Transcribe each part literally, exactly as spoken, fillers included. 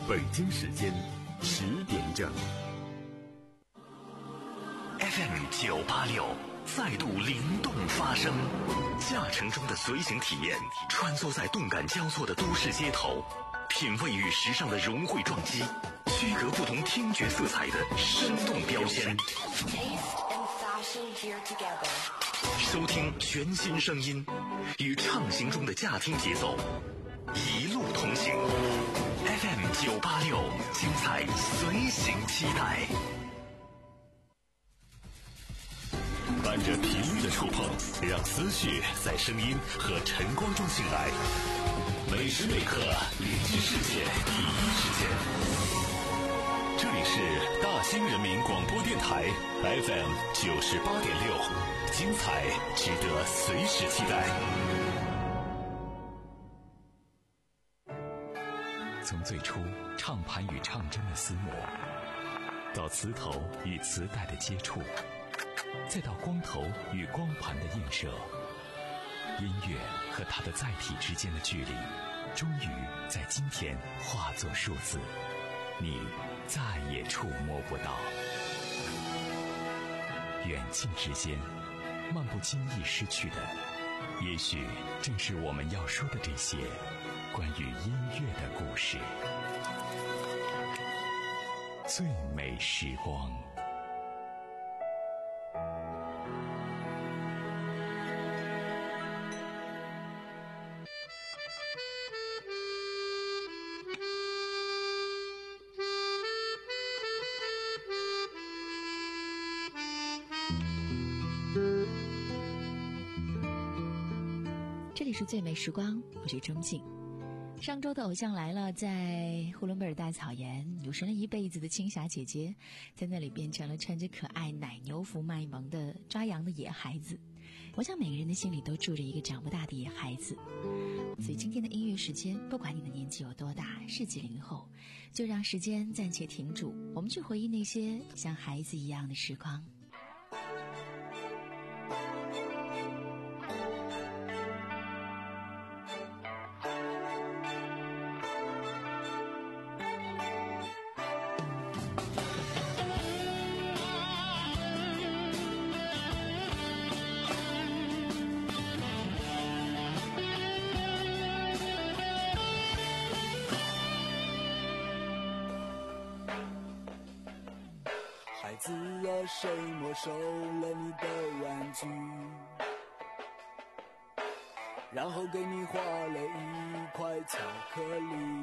北京时间十点整。 F M 九八六再度灵动发声，驾乘中的随行体验，穿梭在动感交错的都市街头，品味与时尚的融汇撞击，区隔不同听觉色彩的生动标签。收听全新声音，与畅行中的驾听节奏一路同行。F M 九八六，精彩随行期待。伴着频率的触碰，让思绪在声音和晨光中醒来。每时每刻聆听世界第一时间。这里是大兴人民广播电台 F M 九十八点六，精彩值得随时期待。从最初唱盘与唱针的厮磨，到磁头与磁带的接触，再到光头与光盘的映射，音乐和它的载体之间的距离，终于在今天化作数字，你再也触摸不到。远近之间，漫不经意失去的，也许正是我们要说的这些关于音乐的故事。最美时光。 这里是最美时光，我是钟静。上周的偶像来了，在呼伦贝尔大草原，有神了一辈子的青霞姐姐，在那里变成了穿着可爱奶牛服卖萌的抓羊的野孩子。我想每个人的心里都住着一个长不大的野孩子。所以今天的音乐时间，不管你的年纪有多大，是几零后，就让时间暂且停住，我们去回忆那些像孩子一样的时光。 孩子啊，谁没收了你的玩具，然后给你画了一块巧克力？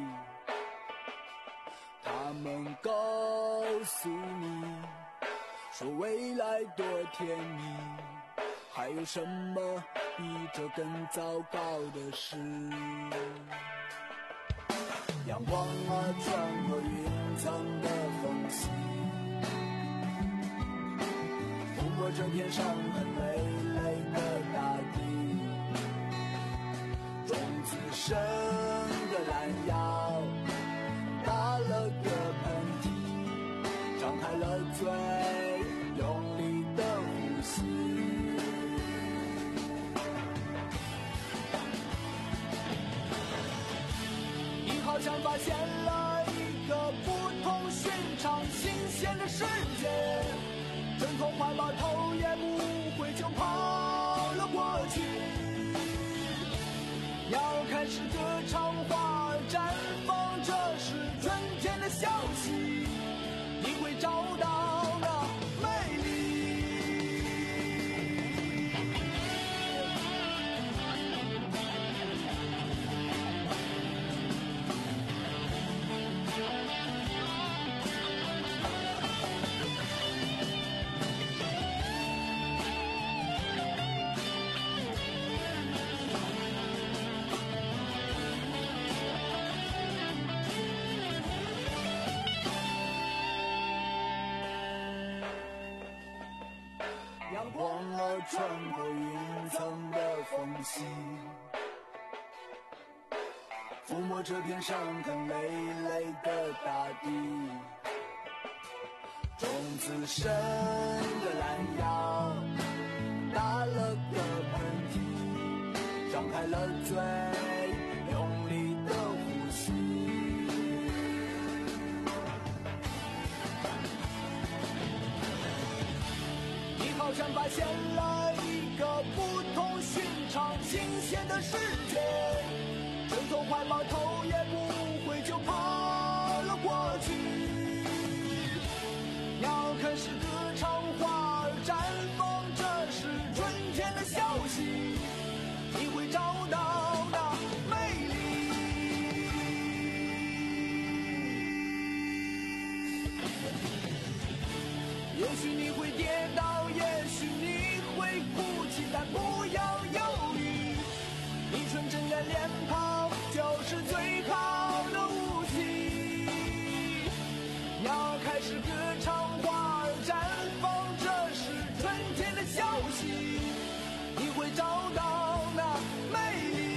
他们告诉你说未来多甜蜜，还有什么比这更糟糕的事？阳光啊，穿过云层的缝隙，拂过这片伤痕累累的大地，种子生的懒腰，打了个喷嚏，张开了嘴，用力的呼吸。你好像发现了一个不同寻常、新鲜的世界，阵痛怀抱头也不回就跑了过去，要开始歌唱，花儿绽放，这是春天的消息，你会找到那美丽。阳光啊，穿过云层的缝隙，抚摸这片伤痕累累的大地，种子生的懒腰，打了个喷嚏，张开了嘴，用力的呼吸。 发现了一个不同寻常、新鲜的世界，挣脱怀抱头也不回就跑了过去。鸟开始歌唱，花儿绽放，这是春天的消息，你会找到那美丽。也许你会跌倒，也许你会哭泣，但不要犹豫，你纯真的脸庞就是最好的武器。鸟开始歌唱，花儿绽放，这是春天的消息，你会找到那美丽。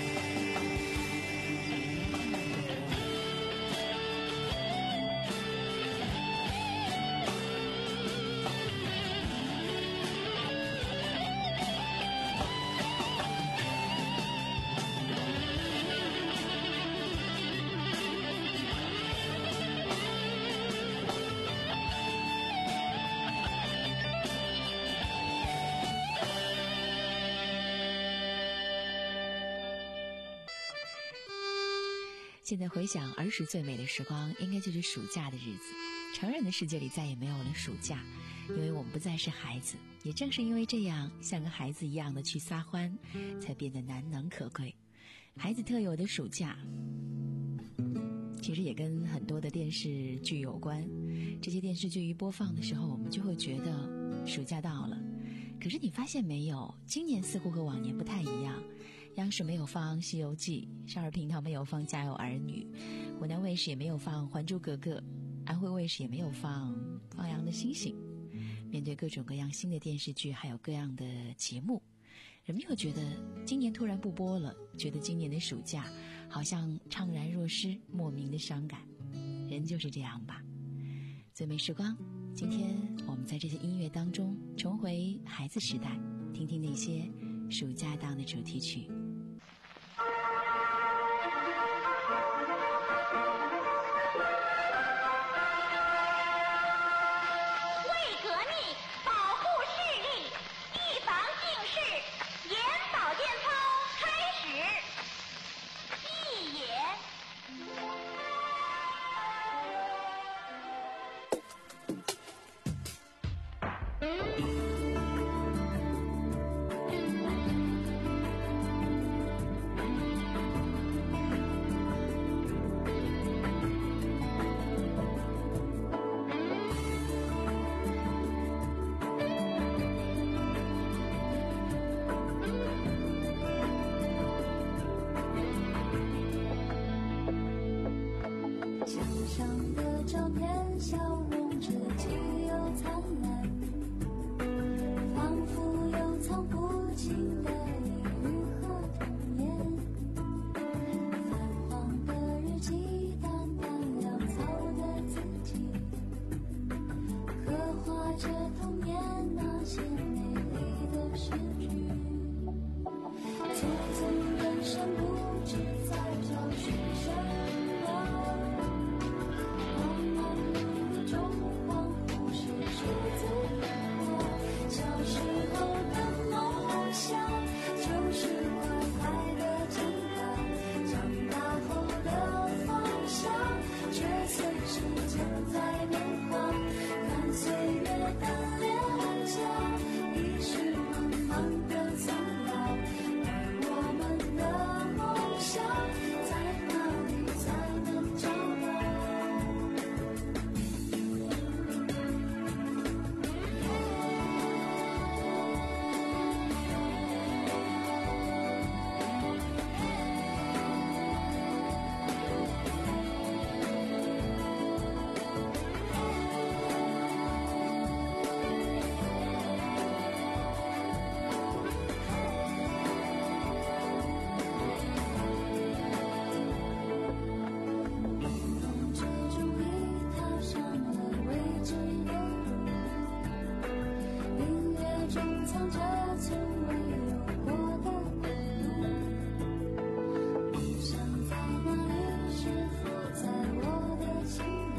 现在回想儿时最美的时光，应该就是暑假的日子。成人的世界里再也没有了暑假，因为我们不再是孩子。也正是因为这样，像个孩子一样的去撒欢，才变得难能可贵。孩子特有的暑假，其实也跟很多的电视剧有关。这些电视剧一播放的时候，我们就会觉得暑假到了。可是你发现没有，今年似乎和往年不太一样。央视没有放《西游记》，少儿频道没有放《家有儿女》，湖南卫视也没有放《还珠格格》，安徽卫视也没有放《放羊的星星》。面对各种各样新的电视剧，还有各样的节目，人们又觉得今年突然不播了，觉得今年的暑假好像怅然若失，莫名的伤感。人就是这样吧。最美时光，今天我们在这些音乐当中重回孩子时代，听听那些暑假档的主题曲。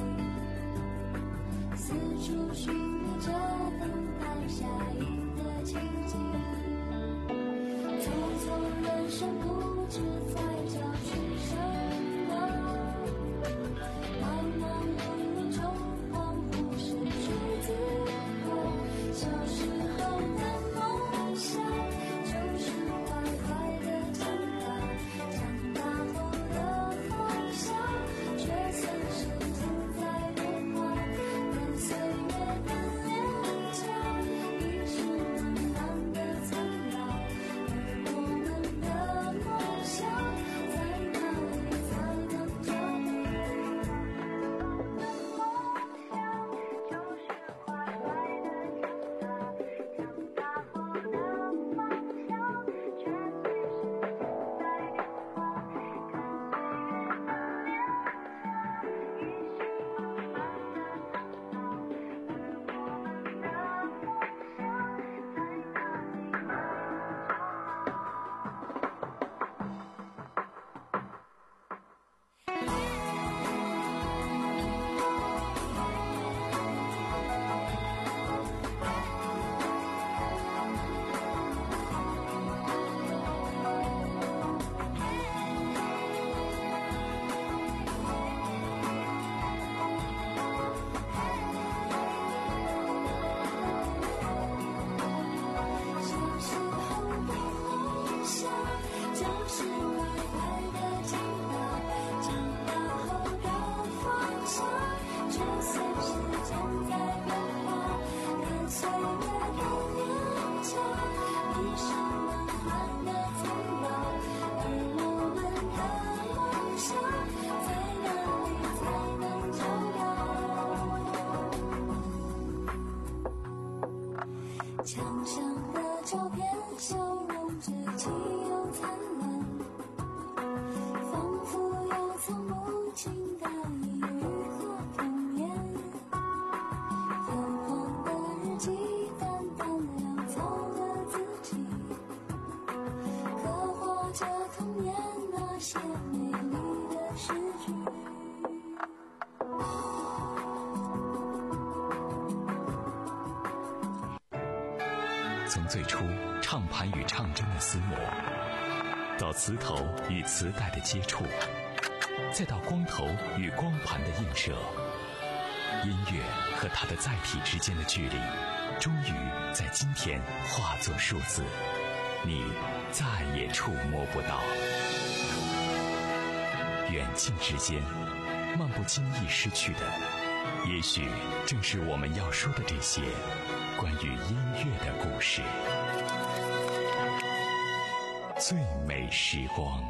四处寻觅着等待下雨的奇迹。匆匆人生不知在找寻什么，忙忙碌碌中仿佛失去自我。小时候的梦想就是坏坏的长大，长大后的梦想却算是正在变化，跟岁月的脸颊，一时慢慢的苍老。而我们的梦想在哪里才能找到？梦想就是坏坏的长大，长大后的梦想却随时间在变化，跟岁月的脸颊，一时慢慢的苍老。而我们的梦想在哪里能找小时候的梦想就是坏坏的长大，长大后的方向却随时间在变化，跟岁月的脸颊，一时慢慢的苍老。而我们的梦想在哪里才能找到？墙上的照片，笑容稚气又灿烂，仿佛有从不尽的忆语和童年。泛黄的日记，淡淡潦草的字迹，刻画着童年那些美丽的诗句。 从最初唱盘与唱针的厮磨，到磁头与磁带的接触，再到光头与光盘的映射，音乐和它的载体之间的距离，终于在今天化作数字，你再也触摸不到。远近之间，漫不经意失去的，也许正是我们要说的这些关于音乐的故事。最美时光。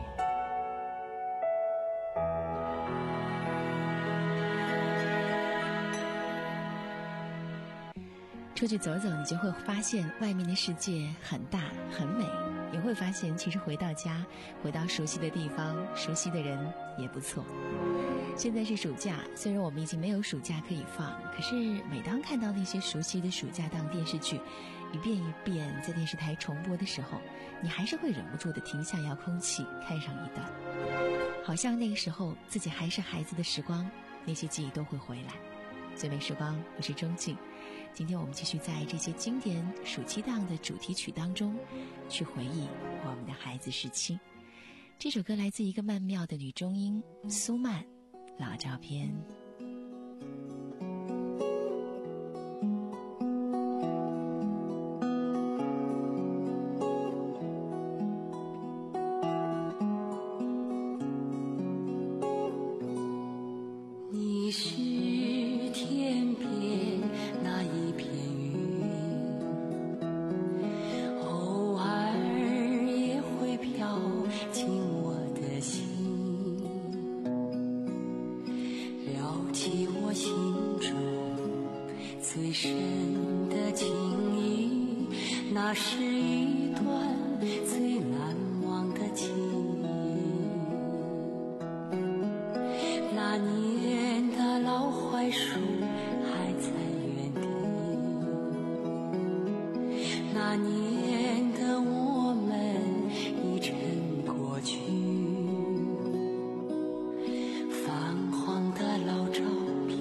出去走走，你就会发现外面的世界很大很美，也会发现其实回到家，回到熟悉的地方，熟悉的人也不错。现在是暑假，虽然我们已经没有暑假可以放，可是每当看到那些熟悉的暑假档电视剧一遍一遍在电视台重播的时候，你还是会忍不住的停下遥控器看上一段，好像那个时候自己还是孩子的时光，那些记忆都会回来。最美时光，我是钟静。今天我们继续在这些经典暑期档的主题曲当中去回忆我们的孩子时期。这首歌来自一个曼妙的女中音苏曼，老照片。 你是天边那一片云，偶尔也会飘进我的心，撩起我心中最深的情谊，那是一段最难忘的记忆。那年的老槐树还在原地，那年的我们已成过去，泛黄的老照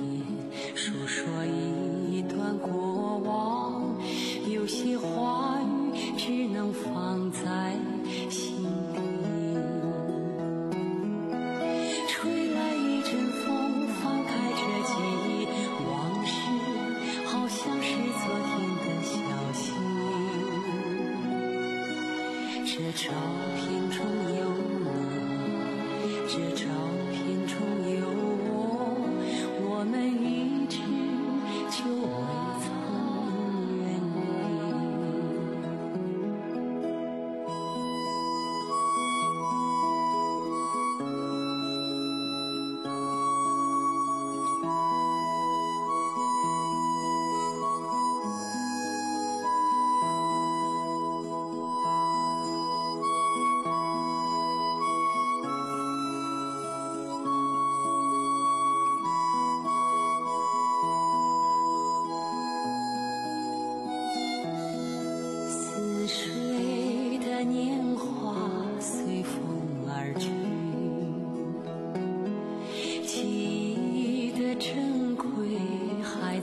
片述说一段过往，有些话语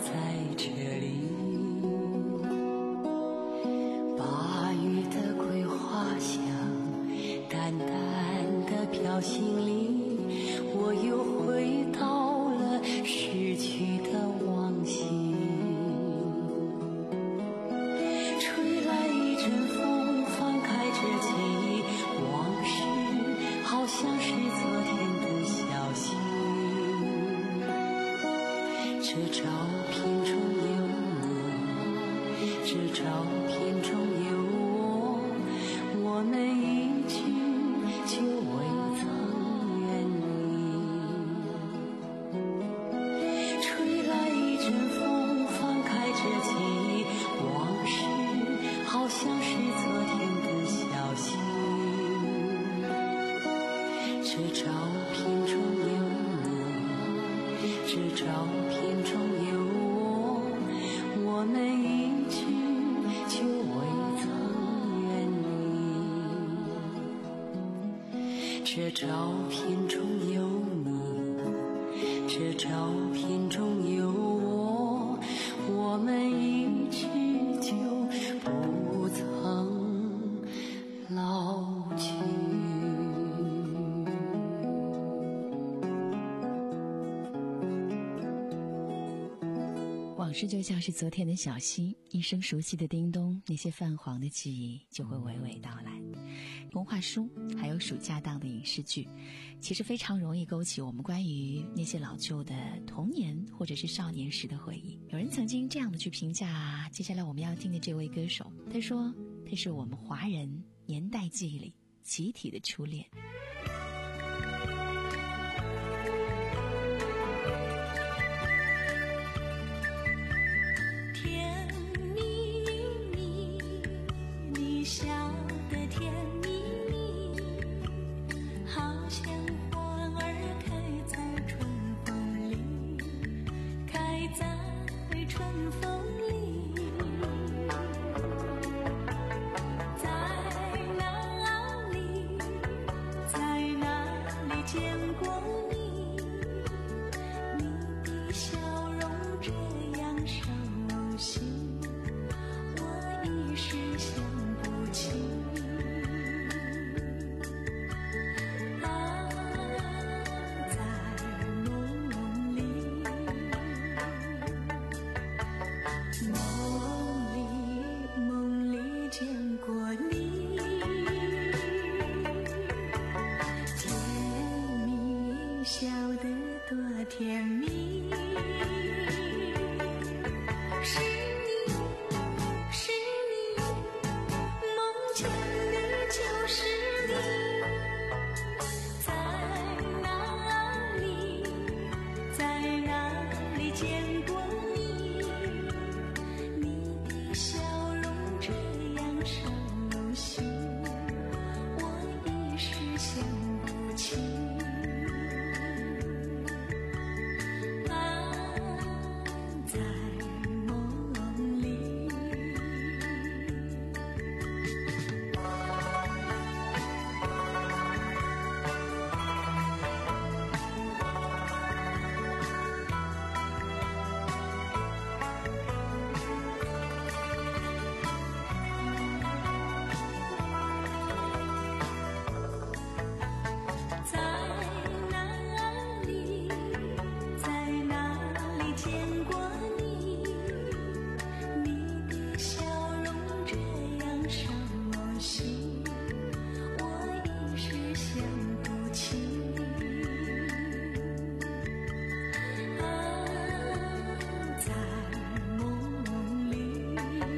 在这里。八月的桂花香淡淡的飘心里，我又回到了失去的往昔。吹来一阵风，放开这记忆，往事好像是昨天的消息。这照片中有你，这照片中有我，我们一句就未曾远离。吹来一阵风，放开这记忆，往事好像是昨天的消息。这照片中有你，这照片中有我，我们一句就未曾远离。这照片中有你，这照片中有我，我们一句就不曾老去。 往事就像是昨天的小溪，一声熟悉的叮咚，那些泛黄的记忆就会娓娓道来。童话书还有暑假档的影视剧，其实非常容易勾起我们关于那些老旧的童年或者是少年时的回忆。有人曾经这样的去评价接下来我们要听的这位歌手，他说他是我们华人年代记忆里集体的初恋。 甜蜜蜜，你笑得甜蜜蜜，好像花儿开在春风里，开在春风里。在哪里，在哪里见过你？你的笑容这样熟悉，我一时想不起。啊，在梦里，梦里梦里见过你，甜蜜笑得多甜蜜。是你，是你，梦见的就是你。在哪里，在哪里见过你？你的笑容这样熟悉，我一时想不起。啊，在梦里。在哪里，在哪里见过你？你的笑容这样熟悉，我一时想不起。啊，在梦里，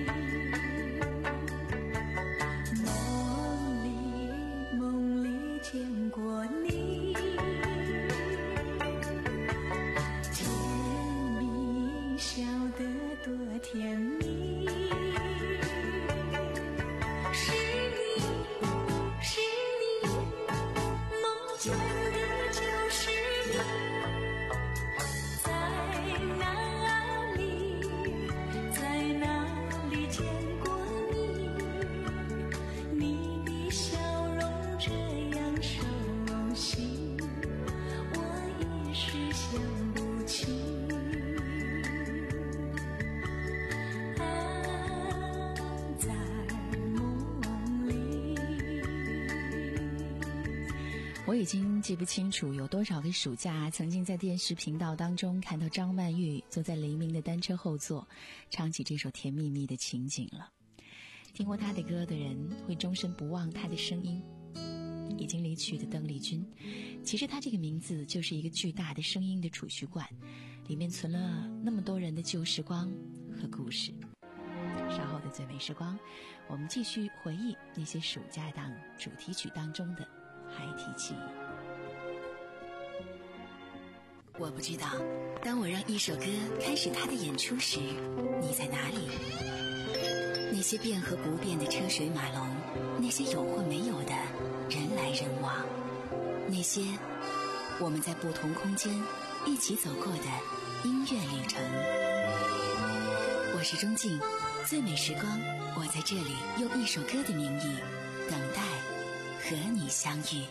梦里梦里见过你，甜蜜笑得多甜蜜。是你，是你，梦见的就是你。在哪里，在哪里见过你？你的笑容这样熟悉，我一时想不起。 我已经记不清楚有多少个暑假曾经在电视频道当中看到张曼玉坐在黎明的单车后座唱起这首甜蜜蜜的情景了。听过她的歌的人会终身不忘她的声音。已经离去的邓丽君，其实她这个名字就是一个巨大的声音的储蓄罐，里面存了那么多人的旧时光和故事。稍后的最美时光，我们继续回忆那些暑假档主题曲当中的孩提记忆。我不知道，当我让一首歌开始它的演出时，你在哪里？那些变和不变的车水马龙，那些有或没有的人来人往，那些我们在不同空间一起走过的音乐旅程。我是钟静，最美时光，我在这里用一首歌的名义等待和你相遇。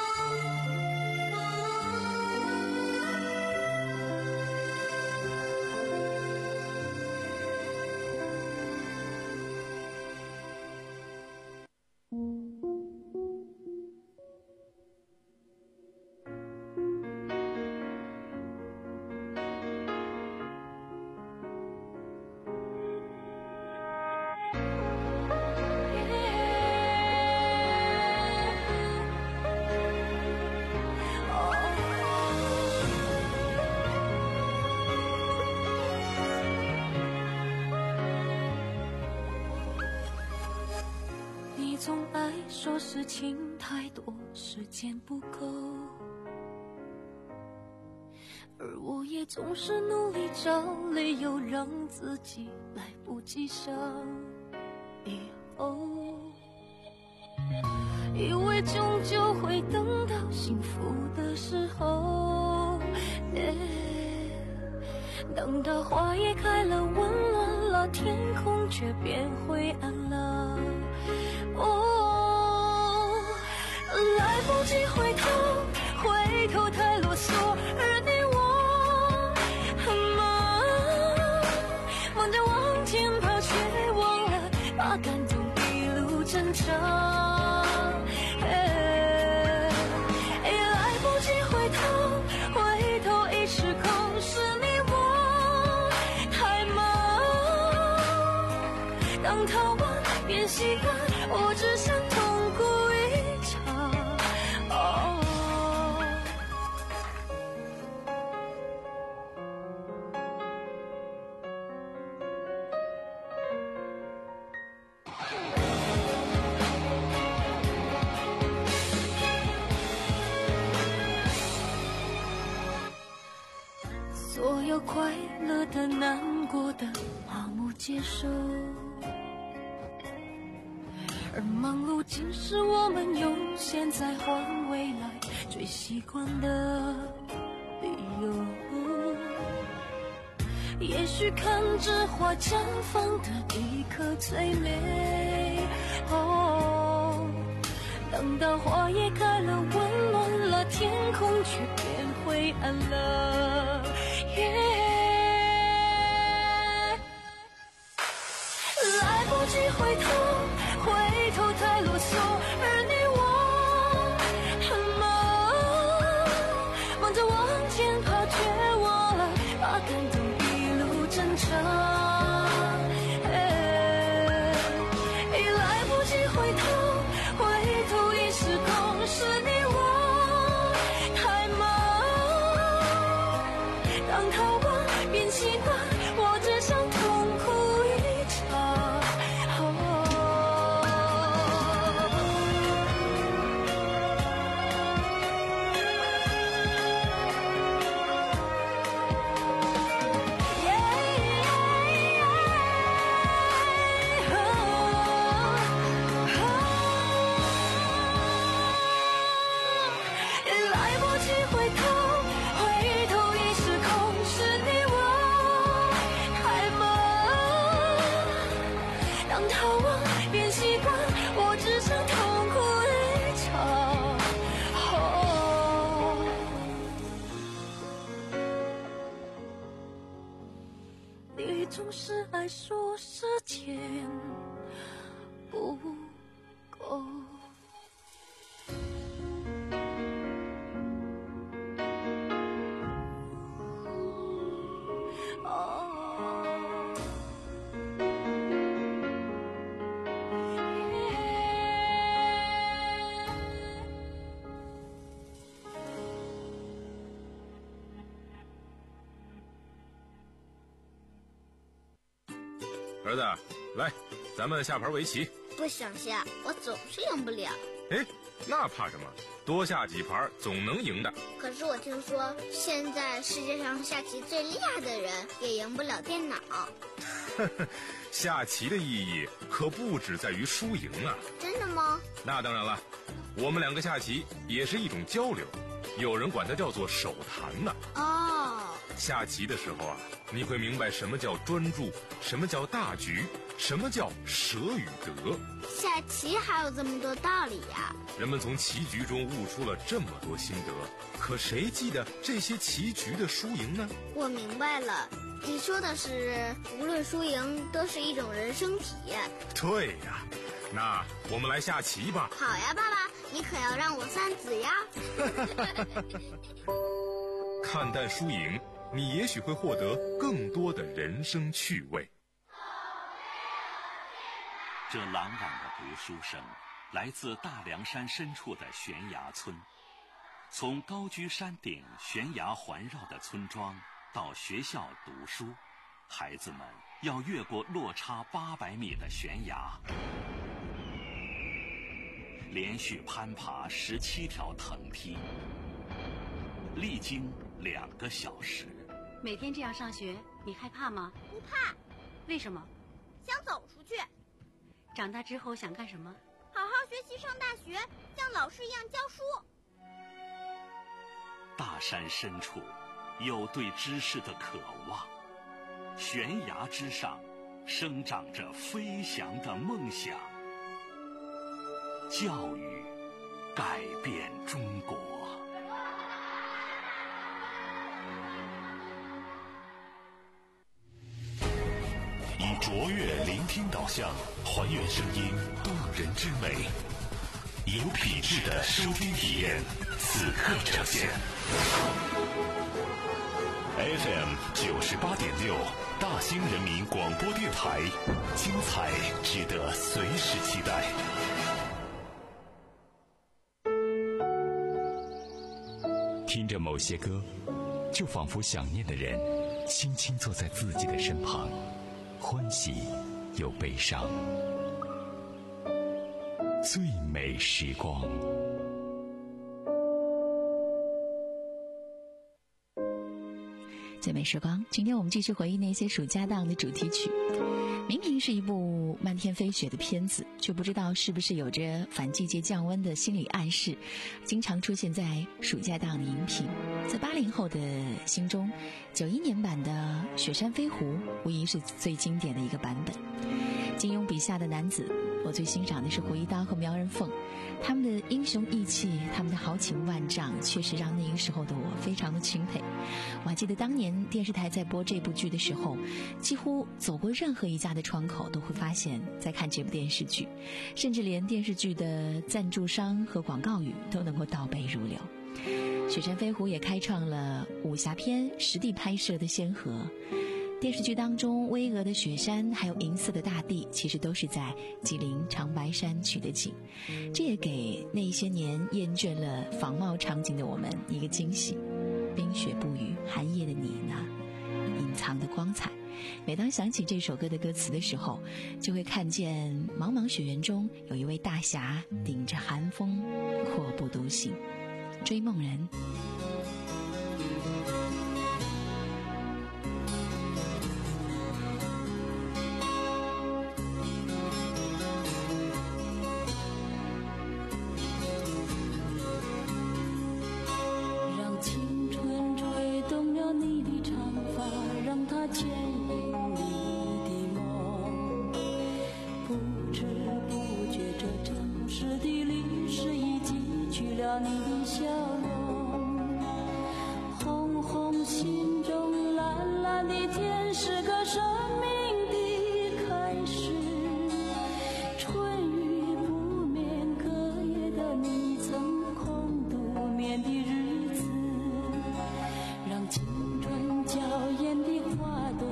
总爱说事情太多，时间不够，而我也总是努力找理由让自己来不及想以后，以为终究会等到幸福的时候，等到花也开了，温暖了，天空却变灰暗了。哦，来不及回头，回头太啰嗦，而你我很忙，忙着往前跑，却忘了把感动一路珍藏。哎，来不及回头，回头已失控，是你我太忙，当逃亡变习惯，我只想痛哭一场。哦，所有快乐的、难过的，麻木接受。而忙碌竟是我们用现在换未来最习惯的理由。也许看着花绽放的一刻最美，哦，等到花也开了，温暖了，天空却变灰暗了。来不及回头，回头太啰嗦，而你我很忙，忙着往前跑，却忘了把感动一路珍藏。来不及回头，回头已失控，是你我太忙，当逃亡变习惯，我只想痛哭一场。你总是爱说时间不够。 儿子，来，咱们下盘围棋。 不想下，我总是赢不了。 哎，那怕什么？多下几盘总能赢的。 可是我听说，现在世界上下棋最厉害的人也赢不了电脑。 下棋的意义可不只在于输赢啊！ 真的吗？ 那当然了，我们两个下棋也是一种交流，有人管它叫做手谈呢。 哦， 下棋的时候啊，你会明白什么叫专注，什么叫大局，什么叫舍与得。 下棋还有这么多道理呀！ 人们从棋局中悟出了这么多心得，可谁记得这些棋局的输赢呢？ 我明白了，你说的是无论输赢都是一种人生体验。 对呀，那我们来下棋吧。 好呀，爸爸，你可要让我三子呀。 看淡输赢，你也许会获得更多的人生趣味。 这朗朗的读书声来自大凉山深处的悬崖村。从高居山顶悬崖环绕的村庄到学校读书，孩子们要越过落差八百米的悬崖，连续攀爬十七条藤梯，历经两个小时。 每天这样上学，你害怕吗？ 不怕。 为什么？ 想走出去。 长大之后想干什么？ 好好学习，上大学，像老师一样教书。 大山深处有对知识的渴望，悬崖之上生长着飞翔的梦想。教育改变中国。 以卓越聆听导向，还原声音动人之美，有品质的收听体验，此刻呈现。F M 九十八点六，大兴人民广播电台，精彩值得随时期待。 听着某些歌，就仿佛想念的人轻轻坐在自己的身旁，欢喜又悲伤。最美时光。 最美时光，今天我们继续回忆那些暑假档的主题曲。明明是一部漫天飞雪的片子，却不知道是不是有着反季节降温的心理暗示，经常出现在暑假档的荧屏。在八零后的心中，九一年版的《雪山飞狐》无疑是最经典的一个版本。金庸笔下的男子，我最欣赏的是胡一刀和苗人凤，他们的英雄义气，他们的豪情万丈，确实让那个时候的我非常的钦佩。我还记得当年电视台在播这部剧的时候，几乎走过任何一家的窗口都会发现在看这部电视剧，甚至连电视剧的赞助商和广告语都能够倒背如流。雪山飞狐也开创了武侠片实地拍摄的先河。电视剧当中巍峨的雪山还有银色的大地，其实都是在吉林长白山取的景，这也给那些年厌倦了仿冒场景的我们一个惊喜。冰雪不语，寒夜的你呢，隐藏的光彩。每当想起这首歌的歌词的时候，就会看见茫茫雪原中有一位大侠顶着寒风阔步独行。追梦人。 青春娇艳的花朵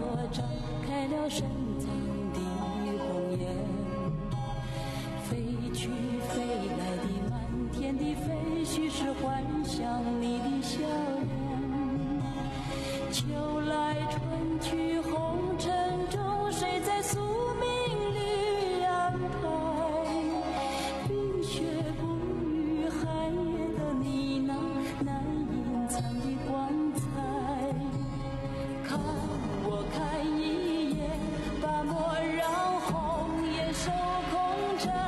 了深藏的红颜，飞去飞来的满天的飞絮是幻想你的笑脸，秋来春去红尘中，谁在宿命里安排？冰雪不语寒夜的你那难隐藏的光彩，看我看一眼，把莫让红颜守空枕，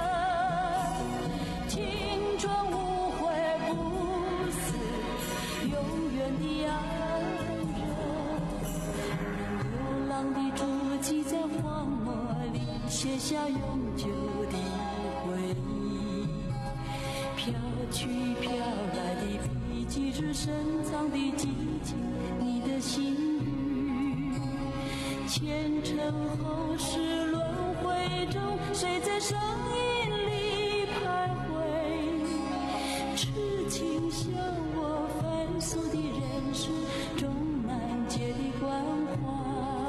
青春无悔不死，永远的爱人，让流浪的足迹在荒漠里写下永久的回忆，飘去飘来的笔迹是深藏的激情，你的心语，前尘后世轮回中，谁在声音里徘徊？痴情像我凡俗的人世中难解的关怀。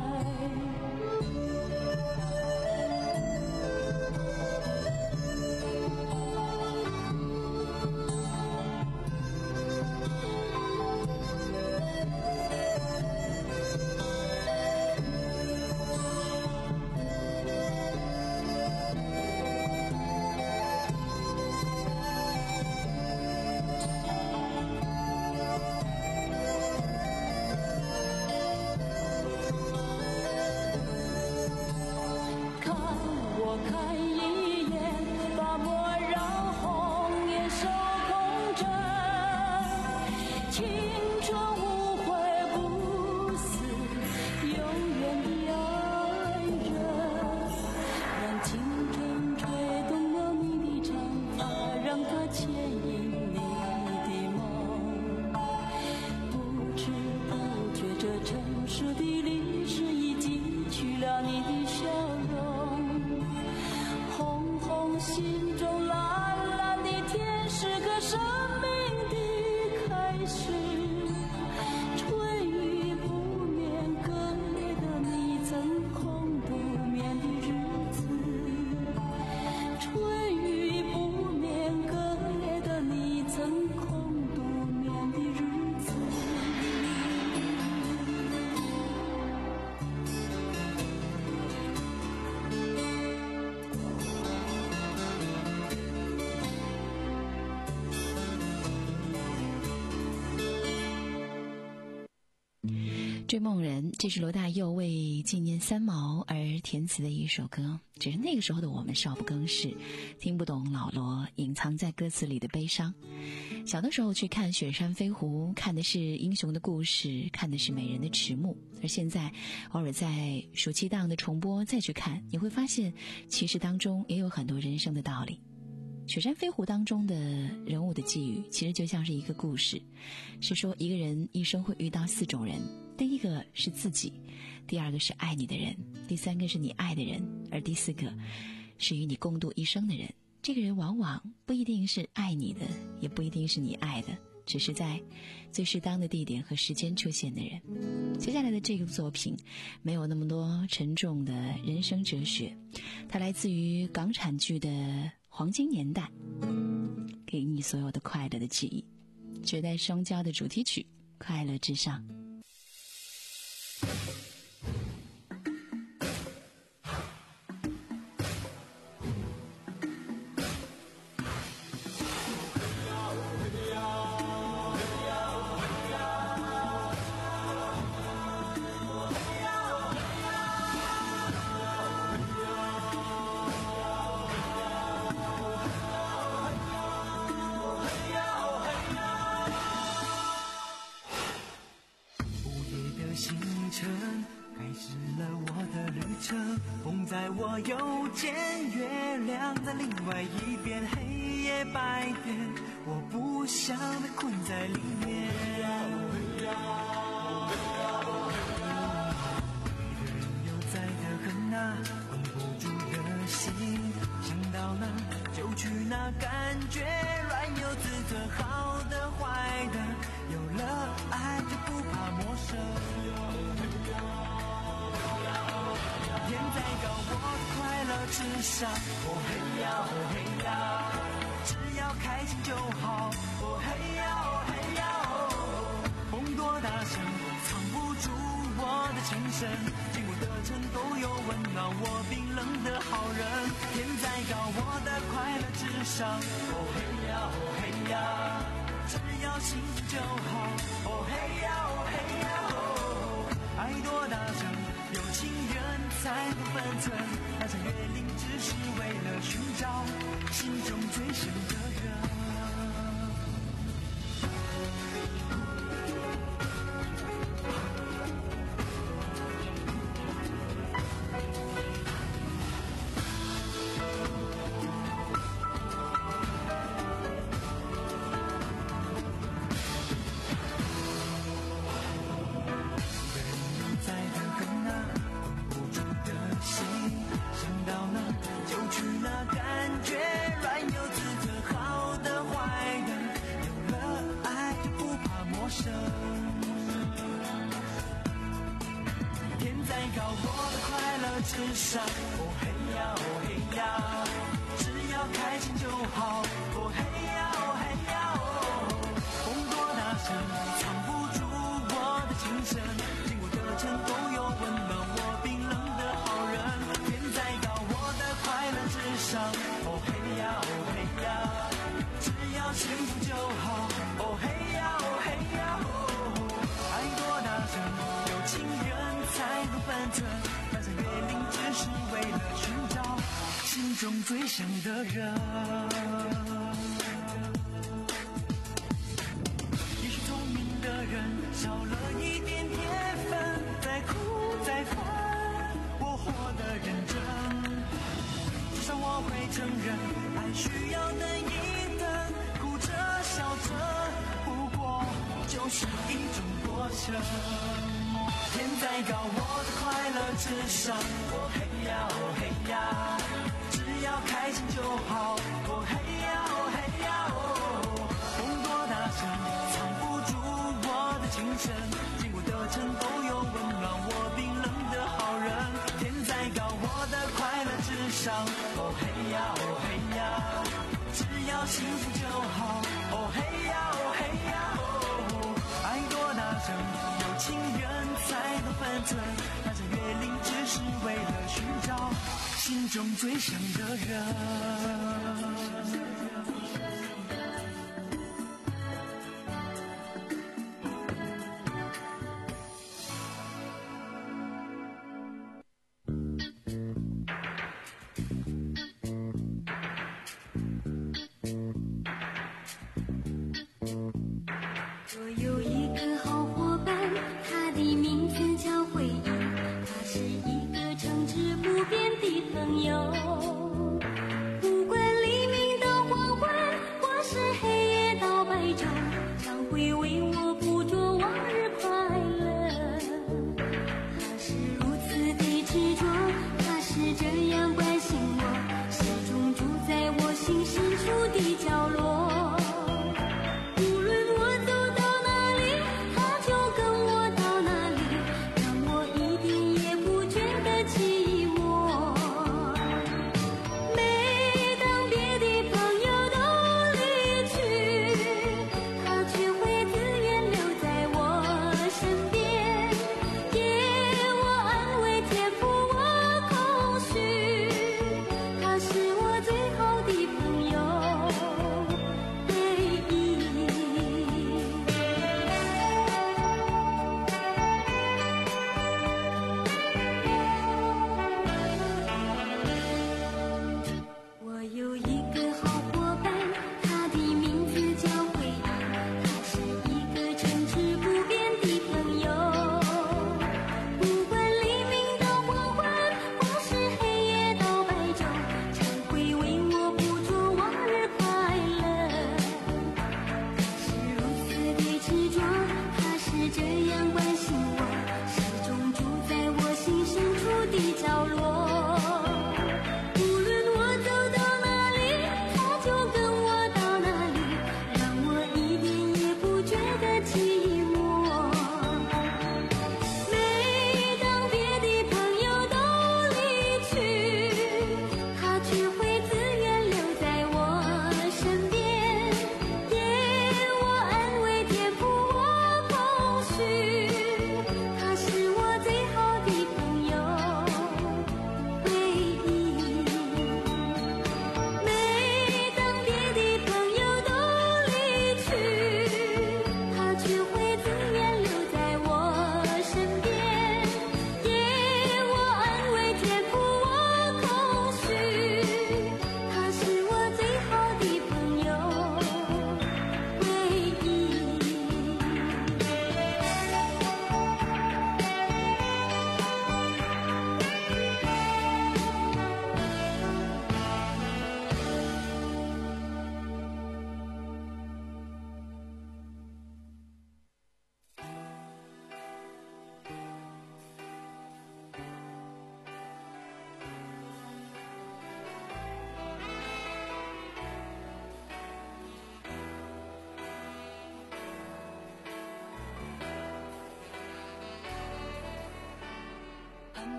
追梦人，这是罗大佑为纪念三毛而填词的一首歌，只是那个时候的我们少不更事，听不懂老罗隐藏在歌词里的悲伤。小的时候去看雪山飞狐，看的是英雄的故事，看的是美人的迟暮，而现在偶尔在暑期档的重播再去看，你会发现其实当中也有很多人生的道理。雪山飞狐当中的人物的际遇其实就像是一个故事，是说一个人一生会遇到四种人，第一个是自己，第二个是爱你的人，第三个是你爱的人，而第四个是与你共度一生的人。这个人往往不一定是爱你的，也不一定是你爱的，只是在最适当的地点和时间出现的人。接下来的这个作品没有那么多沉重的人生哲学，它来自于港产剧的黄金年代，给你所有的快乐的记忆。绝代双骄的主题曲《快乐至上》。 我又见月亮在另外一边，黑夜白天，我不想被困在里面。一个人又在的很啊，困不住的心，想到哪就去哪，感觉软有自尊，好的坏的，有了爱就不怕陌生。 至上。哦嘿呀哦嘿呀，只要开心就好。哦嘿呀哦嘿呀哦，风多大声藏不住我的情深，经过的城都有温暖我冰冷的好人。天再高，我的快乐至上。哦嘿呀哦嘿呀，只要幸福就好。哦嘿呀哦嘿呀哦，爱多大声，有情人才不分寸。翻山越岭只是为了寻找心中最深的人。至上，哦嘿呀哦嘿呀，只要开心就好。哦嘿呀哦嘿呀哦，风多大声藏不住我的情深，经过的城都有温暖我冰冷的好人。天再高，我的快乐至上。哦嘿呀哦嘿呀，只要幸福就好。哦嘿呀哦嘿呀哦，爱多大声，有情人才不分寸。只是为了寻找心中最深的人。也许聪明的人少了一点天分，再苦再烦，我活得认真。至少我会承认，爱需要等一等，哭着笑着，不过就是一种过程。天再高，我的快乐至上。哦嘿呀哦嘿呀，只要开心就好。哦嘿呀哦嘿呀哦，风多大声藏不住我的情深，经过的城都有温暖我冰冷的好人。天再高，我的快乐至上。哦嘿呀哦嘿呀，只要幸福就好。哦嘿呀哦嘿呀哦，爱多大声，有情人才能分寸。翻山越岭只是为了寻找心中最深的人。 我有一个好伙伴，他的名字叫回忆，他是一个诚挚不变的朋友。不管黎明的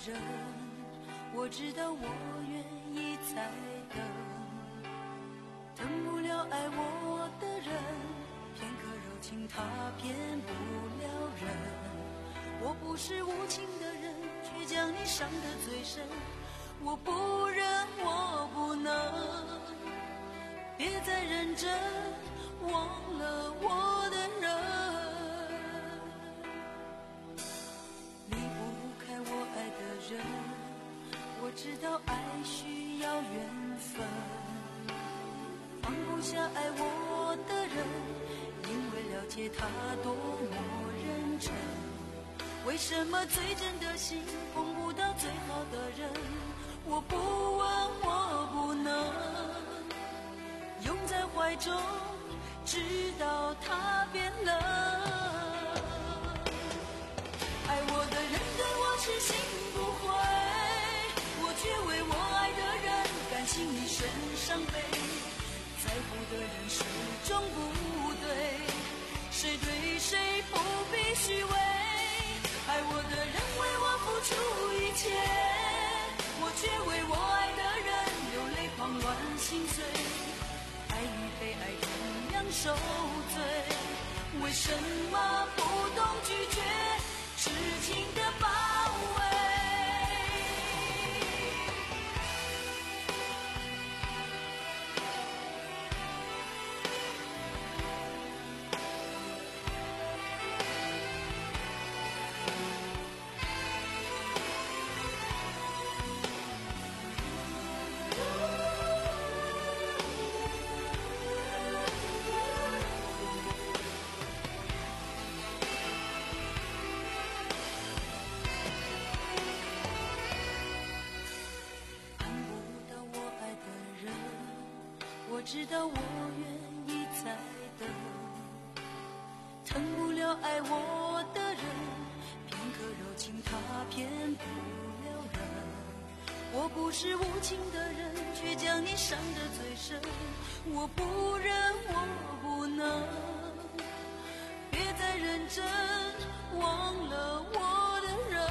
人，我知道我愿意再等，等不了爱我的人，片刻柔情他骗不了人。我不是无情的人，却将你伤得最深，我不忍我不能，别再认真忘了我的人。离不开我爱的人，我知道爱需要缘分，放不下爱我的人，因为了解他多么认真。为什么最真的心碰不到最好的人？我不问我不能，拥在怀中直到他变冷。爱我的人对我痴心不悔，我却为我爱的人甘心一生伤悲。在乎的人始终不对，谁对谁不必虚伪。爱我的人为我付出一切，我却为我爱的人流泪狂乱心碎。爱与被爱同样受罪，为什么不懂拒绝痴情的包围？我知道我愿意再等，疼不了爱我的人，片刻柔情他骗不了人。我不是无情的人，却将你伤得最深，我不忍我不能，别再认真忘了我的人。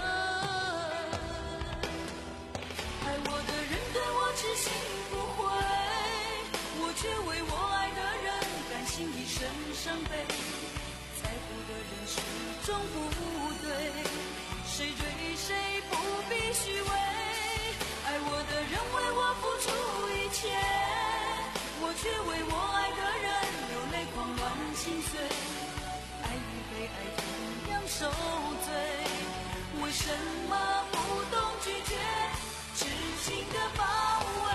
爱我的人对我痴心不悔，我却为我爱的人甘心一生伤悲。在乎的人始终不对，谁对谁不必虚伪。爱我的人为我付出一切，我却为我爱的人流泪狂乱心碎。爱与被爱同样受罪，为什么不懂拒绝痴情的包围？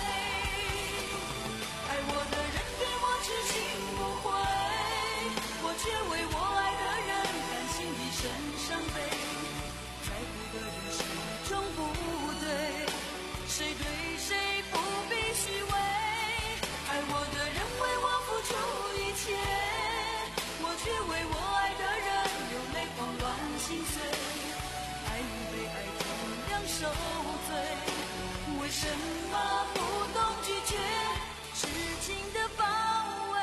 爱我的人对我痴心不悔，我却为我爱的人甘心一生伤悲。在乎的人始终不对，谁对谁不必虚伪。爱我的人为我付出一切，我却为我爱的人流泪狂乱心碎。爱与被爱同样受罪，为什么不懂拒绝痴情的包围？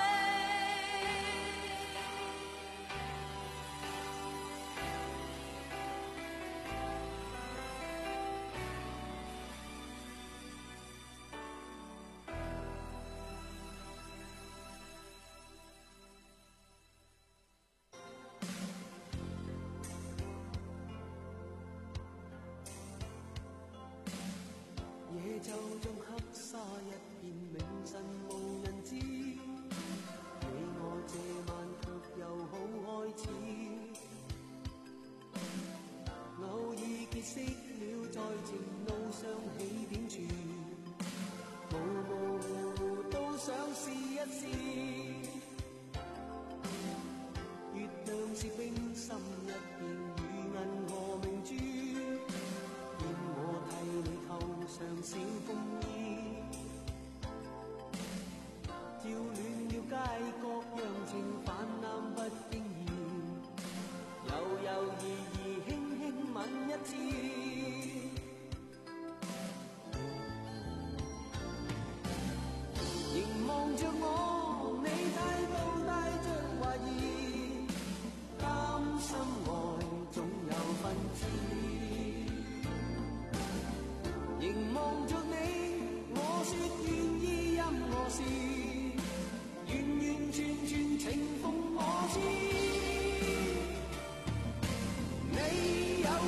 野晝中黑沙一片，明晨無人知。你我這晚卻又好開始，偶爾結識了，在情路上起點處，模模糊糊都想試一試。月亮是冰心一片，如銀河明珠。我替你扣上小風衣，照暖了街角，讓情泛濫不經意，猶猶豫豫輕輕吻一次。凝望着我，你態度帶着懷疑，擔心愛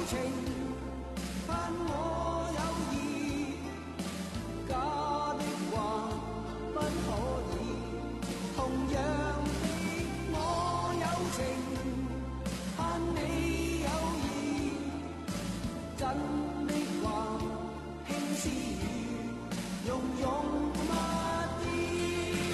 情，盼我有意，假的话不可以。同樣的我有情，盼你有意，真的話輕絲語，融融蜜意。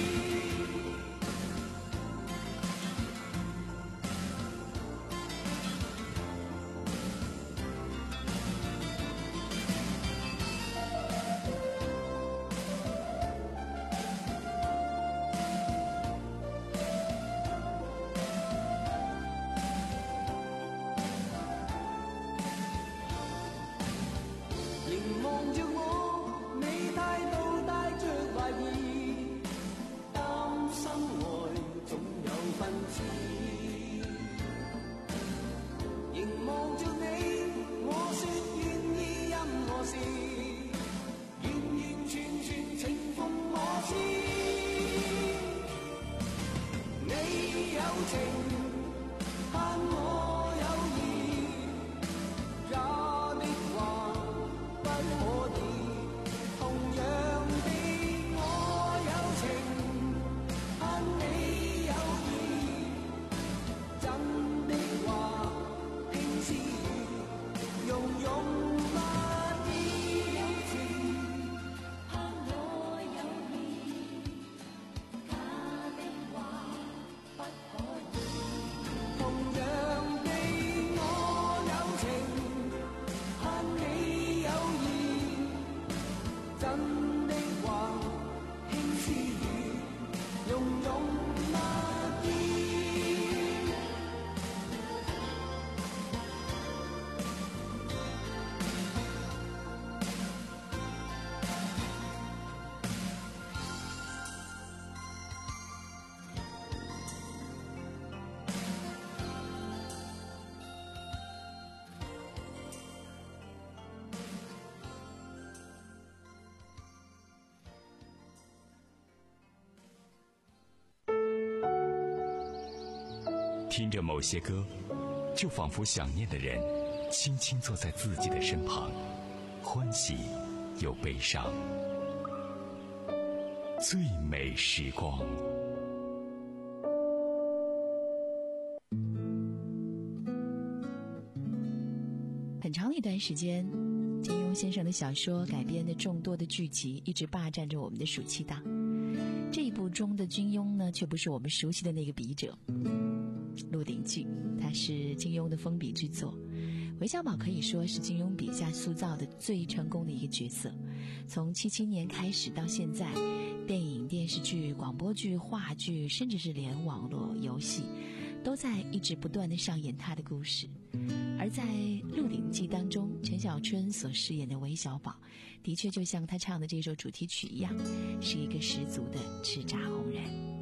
凝望着我，你態度帶着懷疑，擔心愛總有分支。凝望着你，我說願意任何事，完完全全情奉我知。你有情，盼我有意，假的話不可以。同樣的我有情，盼你有意，真的話輕絲語，融融蜜意。有情，盼我有意，假的話不可以。同樣的我有情，盼你有意，真的話輕絲語，融融蜜意。 听着某些歌，就仿佛想念的人轻轻坐在自己的身旁，欢喜又悲伤。最美时光。 很长的一段时间，金庸先生的小说改编的众多的剧集一直霸占着我们的暑期档。这一部中的金庸呢，却不是我们熟悉的那个笔者。《鹿鼎记》它是金庸的封笔之作，韦小宝可以说是金庸笔下塑造的最成功的一个角色。从七七年开始到现在，电影、电视剧、广播剧、话剧，甚至是连网络游戏，都在一直不断地上演他的故事。而在《鹿鼎记》当中，陈小春所饰演的韦小宝，的确就像他唱的这首主题曲一样，是一个十足的叱咤红人。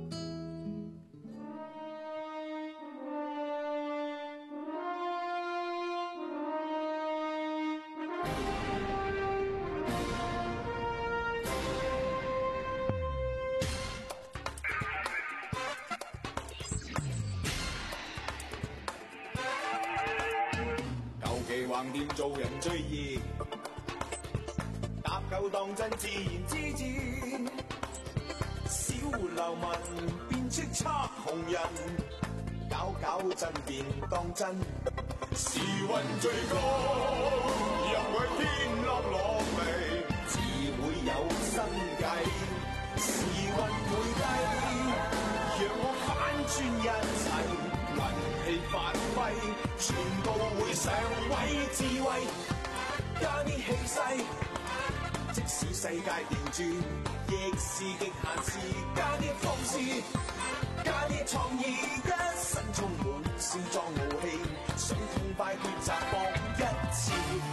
橫掂做人最易，搭救當真自然之戰，小流民變叱咤紅人，搞搞震變當真，時運最高，任佢天落落嚟，自會有生計，時運會低，讓我反轉一切。運氣發揮，全部會上位智慧，加啲氣勢，即使世界調轉，亦是極限事，加啲放肆，加啲創意，一身充滿少壯傲氣，想痛快抉擇搏一次。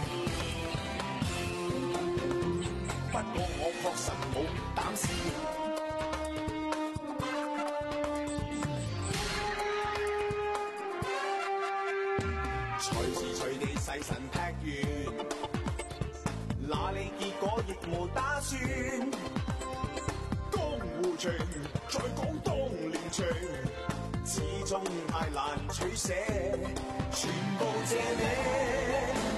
不過我確實冇膽試。細神劈完，那你結果亦無打算。江湖情，再講當年情，始終太難取捨，全部謝你。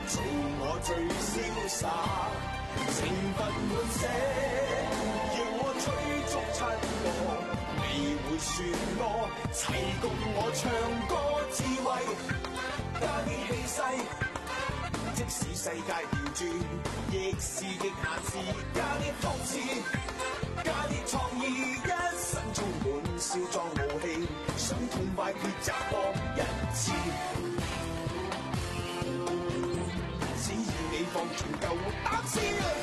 做我最潇灑，情分滿瀉，要我追逐七個，你會算我齊共我唱歌智慧，加啲氣勢。即使世界調轉，亦是極限事，加啲諷刺，加啲創意，一生充滿少壯傲氣，想痛快抉擇多一次。只要你放盡夠膽思，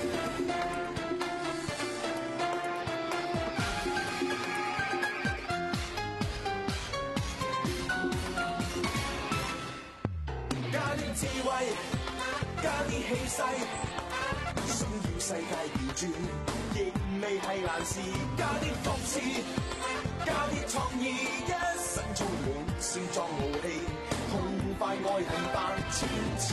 加啲智慧。加啲氣勢，想要世界調轉，亦未係難事。加啲諷刺，加啲創意，一生充滿少壯傲氣，痛快愛恨百千次。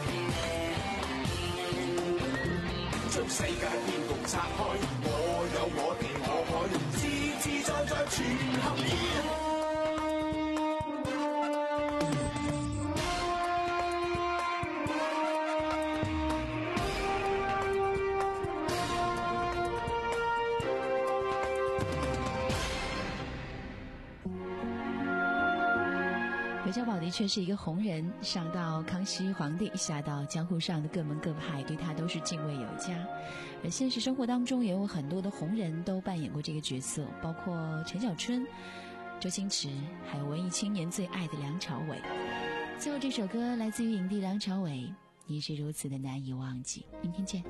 將世界變局拆開，我有我地我海，自自在在全合意。 韦小宝的确是一个红人，上到康熙皇帝，下到江湖上的各门各派，对他都是敬畏有加。而现实生活当中也有很多的红人都扮演过这个角色，包括陈小春、周星驰，还有文艺青年最爱的梁朝伟。最后这首歌来自于影帝梁朝伟，你是如此的难以忘记。明天见。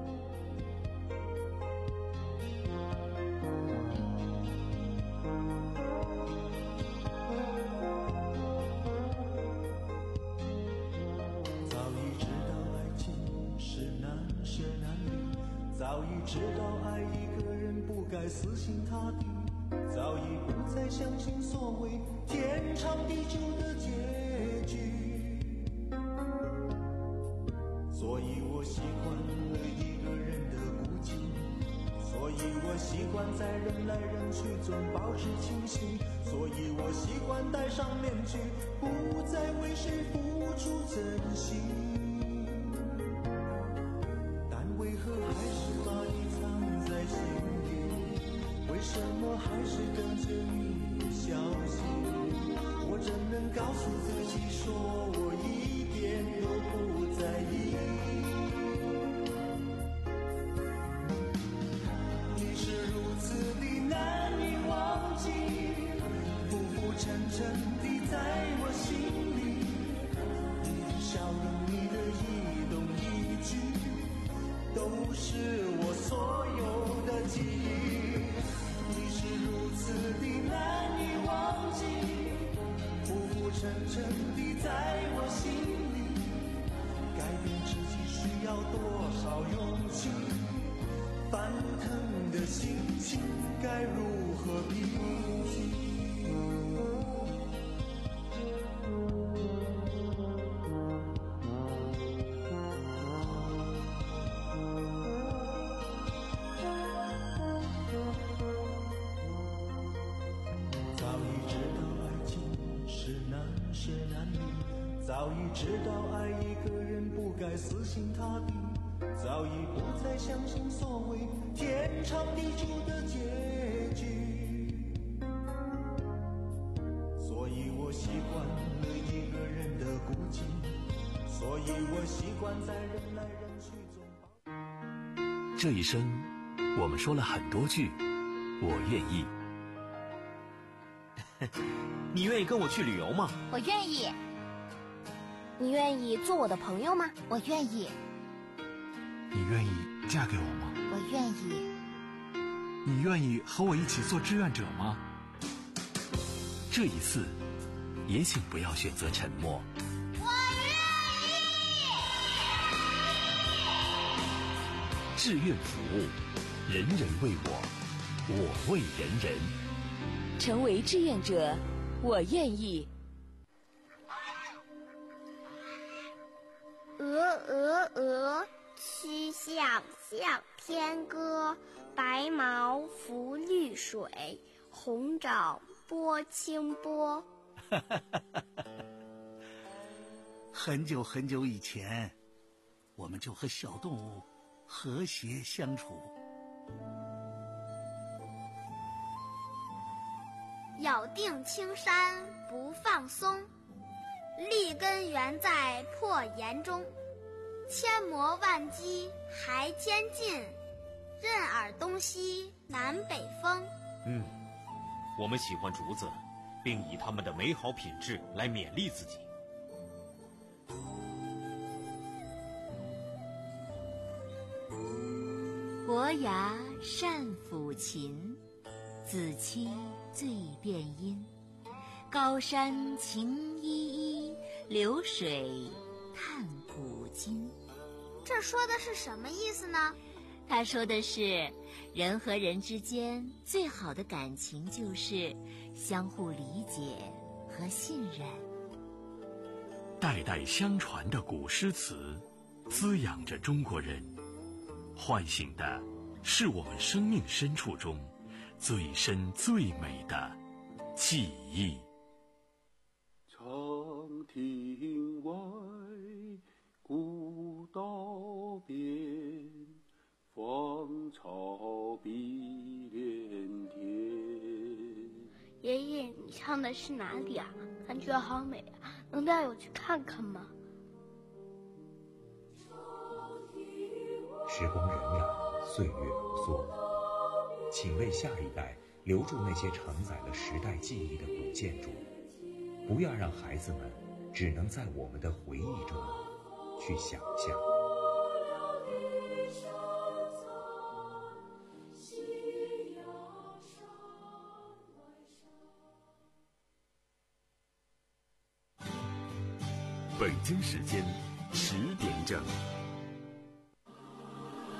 早已知道爱一个人不该死心塌地，早已不再相信所谓天长地久的结局，所以我习惯了一个人的孤寂，所以我习惯在人来人去中保持清醒，所以我习惯戴上面具，不再为谁付出真心，但为何还是把你藏在心里，为什么还是等着你的消息，我怎能告诉自己说我一点都不在意，你是如此的难以忘记，浮浮沉沉地在我心里，你的笑容，你的一动一举，都是我所有的记忆，你是如此的难以忘记，浮浮沉沉地在我心里，改变自己需要多少勇气，翻腾的心情该如何平息，早已知道爱一个人不该死心塌地，早已不再相信所谓天长地久的结局，所以我习惯了一个人的孤寂，所以我习惯在人来人去中。 这一生我们说了很多句我愿意。 你愿意跟我去旅游吗？ 我愿意。你愿意做我的朋友吗？我愿意。 你愿意嫁给我吗？ 我愿意。 你愿意和我一起做志愿者吗？ 这一次也请不要选择沉默。 我愿意。 志愿服务，人人为我，我为人人。 成为志愿者，我愿意。 鹅鹅鹅，曲项向天歌，白毛浮绿水，红掌拨清波。 很久很久以前， 我们就和小动物和谐相处。 咬定青山不放松，立根原在破岩中。千磨万击还坚劲，任尔东西南北风。 嗯，我们喜欢竹子，并以它们的美好品质来勉励自己。 伯牙善抚琴，子期最辨音。高山晴依依，流水叹古今。 这说的是什么意思呢？ 他说的是，人和人之间最好的感情就是相互理解和信任。 代代相传的古诗词，滋养着中国人，唤醒的是我们生命深处中最深最美的记忆。 长亭外，古道边，芳草碧连天。 爷爷，你唱的是哪里啊？感觉好美啊，能带我去看看吗？ 时光荏苒，岁月如梭，请为下一代留住那些承载了时代记忆的古建筑，不要让孩子们只能在我们的回忆中去想象。 北京时间十点整。